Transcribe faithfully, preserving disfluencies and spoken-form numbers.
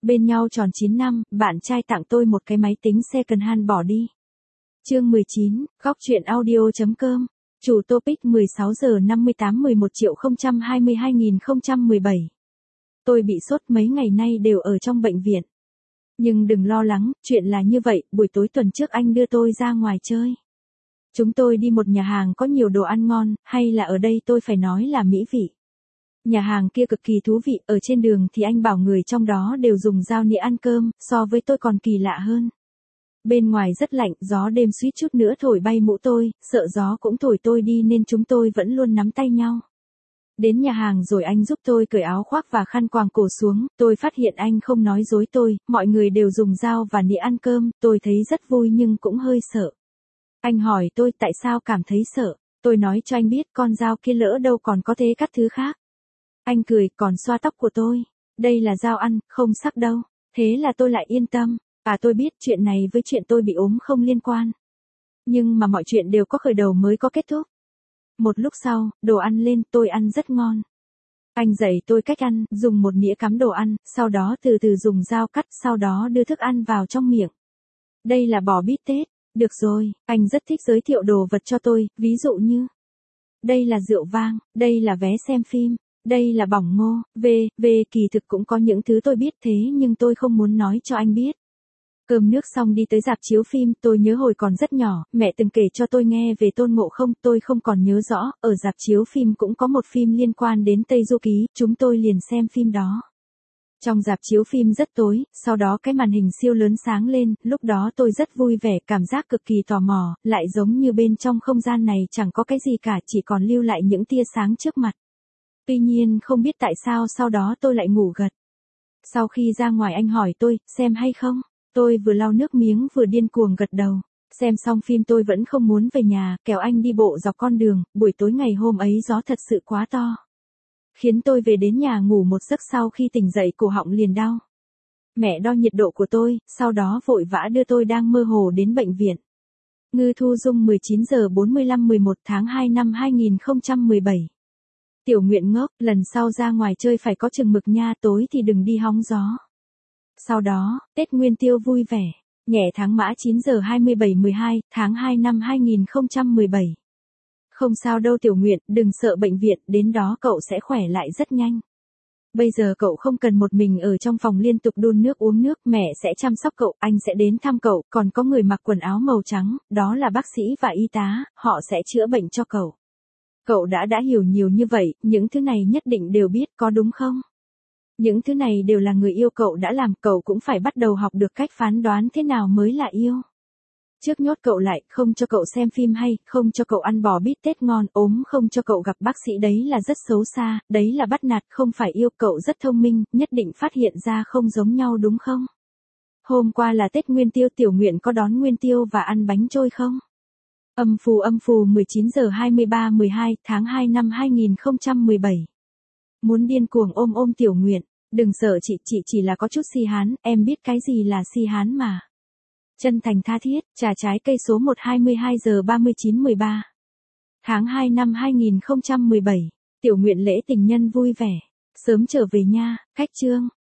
Bên nhau tròn chín năm, bạn trai tặng tôi một cái máy tính second hand bỏ đi. Chương mười chín, góc truyện audio chấm com. Chủ topic mười sáu giờ năm mươi tám mười một triệu không trăm hai mươi hai nghìn không trăm mười bảy. Tôi bị sốt mấy ngày nay đều ở trong bệnh viện. Nhưng đừng lo lắng, chuyện là như vậy, buổi tối tuần trước anh đưa tôi ra ngoài chơi. Chúng tôi đi một nhà hàng có nhiều đồ ăn ngon, hay là ở đây tôi phải nói là mỹ vị. Nhà hàng kia cực kỳ thú vị, ở trên đường thì anh bảo người trong đó đều dùng dao nĩa ăn cơm, so với tôi còn kỳ lạ hơn. Bên ngoài rất lạnh, gió đêm suýt chút nữa thổi bay mũ tôi, sợ gió cũng thổi tôi đi nên chúng tôi vẫn luôn nắm tay nhau. Đến nhà hàng rồi anh giúp tôi cởi áo khoác và khăn quàng cổ xuống, tôi phát hiện anh không nói dối tôi, mọi người đều dùng dao và nĩa ăn cơm, tôi thấy rất vui nhưng cũng hơi sợ. Anh hỏi tôi tại sao cảm thấy sợ, tôi nói cho anh biết con dao kia lỡ đâu còn có thể cắt thứ khác. Anh cười còn xoa tóc của tôi, đây là dao ăn, không sắc đâu, thế là tôi lại yên tâm, à tôi biết chuyện này với chuyện tôi bị ốm không liên quan. Nhưng mà mọi chuyện đều có khởi đầu mới có kết thúc. Một lúc sau, đồ ăn lên, tôi ăn rất ngon. Anh dạy tôi cách ăn, dùng một nĩa cắm đồ ăn, sau đó từ từ dùng dao cắt, sau đó đưa thức ăn vào trong miệng. Đây là bò bít tết, được rồi, anh rất thích giới thiệu đồ vật cho tôi, ví dụ như đây là rượu vang, đây là vé xem phim, đây là bỏng ngô, về, về kỳ thực cũng có những thứ tôi biết thế nhưng tôi không muốn nói cho anh biết. Cơm nước xong đi tới rạp chiếu phim, tôi nhớ hồi còn rất nhỏ, mẹ từng kể cho tôi nghe về Tôn Ngộ Không, tôi không còn nhớ rõ, ở rạp chiếu phim cũng có một phim liên quan đến Tây Du Ký, chúng tôi liền xem phim đó. Trong rạp chiếu phim rất tối, sau đó cái màn hình siêu lớn sáng lên, lúc đó tôi rất vui vẻ, cảm giác cực kỳ tò mò, lại giống như bên trong không gian này chẳng có cái gì cả, chỉ còn lưu lại những tia sáng trước mặt. Tuy nhiên không biết tại sao sau đó tôi lại ngủ gật. Sau khi ra ngoài anh hỏi tôi, xem hay không? Tôi vừa lau nước miếng vừa điên cuồng gật đầu. Xem xong phim tôi vẫn không muốn về nhà, kéo anh đi bộ dọc con đường, buổi tối ngày hôm ấy gió thật sự quá to. Khiến tôi về đến nhà ngủ một giấc, sau khi tỉnh dậy cổ họng liền đau. Mẹ đo nhiệt độ của tôi, sau đó vội vã đưa tôi đang mơ hồ đến bệnh viện. Ngư Thu Dung mười chín giờ bốn mươi lăm mười một tháng hai năm hai nghìn không trăm mười bảy. Tiểu Nguyện ngốc, lần sau ra ngoài chơi phải có chừng mực nha, tối thì đừng đi hóng gió. Sau đó, Tết Nguyên Tiêu vui vẻ, nhẹ tháng Mã chín giờ hai mươi bảy mười hai, tháng hai năm hai nghìn không trăm mười bảy. Không sao đâu Tiểu Nguyện, đừng sợ bệnh viện, đến đó cậu sẽ khỏe lại rất nhanh. Bây giờ cậu không cần một mình ở trong phòng liên tục đun nước uống nước, mẹ sẽ chăm sóc cậu, anh sẽ đến thăm cậu, còn có người mặc quần áo màu trắng, đó là bác sĩ và y tá, họ sẽ chữa bệnh cho cậu. Cậu đã đã hiểu nhiều như vậy, những thứ này nhất định đều biết, có đúng không? Những thứ này đều là người yêu cậu đã làm, cậu cũng phải bắt đầu học được cách phán đoán thế nào mới là yêu. Trước nhốt cậu lại, không cho cậu xem phim hay, không cho cậu ăn bò bít tết ngon, ốm không cho cậu gặp bác sĩ, đấy là rất xấu xa, đấy là bắt nạt, không phải yêu. Cậu rất thông minh, nhất định phát hiện ra không giống nhau đúng không? Hôm qua là Tết Nguyên Tiêu, Tiểu Nguyện có đón Nguyên Tiêu và ăn bánh trôi không? Âm phù âm phù mười chín giờ hai mươi ba mười hai, tháng hai năm hai nghìn không trăm mười bảy. Muốn điên cuồng ôm ôm Tiểu Nguyện, đừng sợ chị, chị chỉ là có chút si hán, em biết cái gì là si hán mà. Chân thành tha thiết, trà trái cây số một hai mươi hai giờ ba mươi chín mười ba. Tháng hai năm hai nghìn không trăm mười bảy, Tiểu Nguyện lễ tình nhân vui vẻ, sớm trở về nha, cách chương.